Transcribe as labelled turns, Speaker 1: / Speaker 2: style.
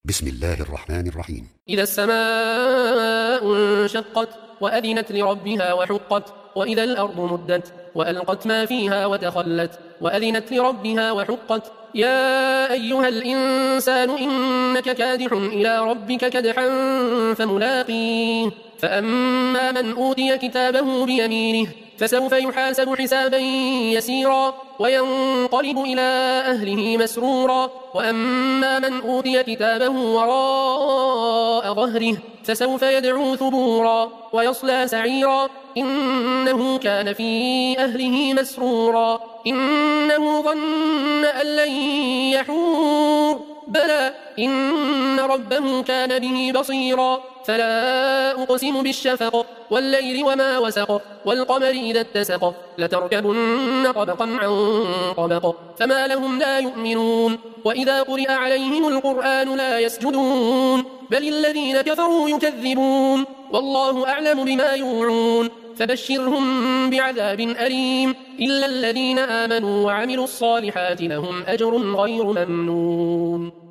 Speaker 1: بسم الله الرحمن الرحيم.
Speaker 2: إذا السماء انشقت وأذنت لربها وحقت وإذا الأرض مدت وألقت ما فيها وتخلت وأذنت لربها وحقت يا أيها الإنسان إنك كادح إلى ربك كدحا فملاقيه فأما من أوتي كتابه بيمينه فسوف يحاسب حسابا يسيرا وينقلب إلى أهله مسرورا وأما من أوتي كتابه وراء ظهره فسوف يدعو ثبورا ويصلى سعيرا إنه كان في أهله مسرورا إنه ظن أن لن يحور بلى إن ربه كان به بصيرا فلا أقسم بالشفق والليل وما وسق والقمر إذا اتسق لتركبن طبقا عن طبق فما لهم لا يؤمنون وإذا قرئ عليهم القرآن لا يسجدون بل الذين كفروا يكذبون والله أعلم بما يوعون فبشرهم بعذاب أليم إلا الذين آمنوا وعملوا الصالحات لهم أجر غير ممنون.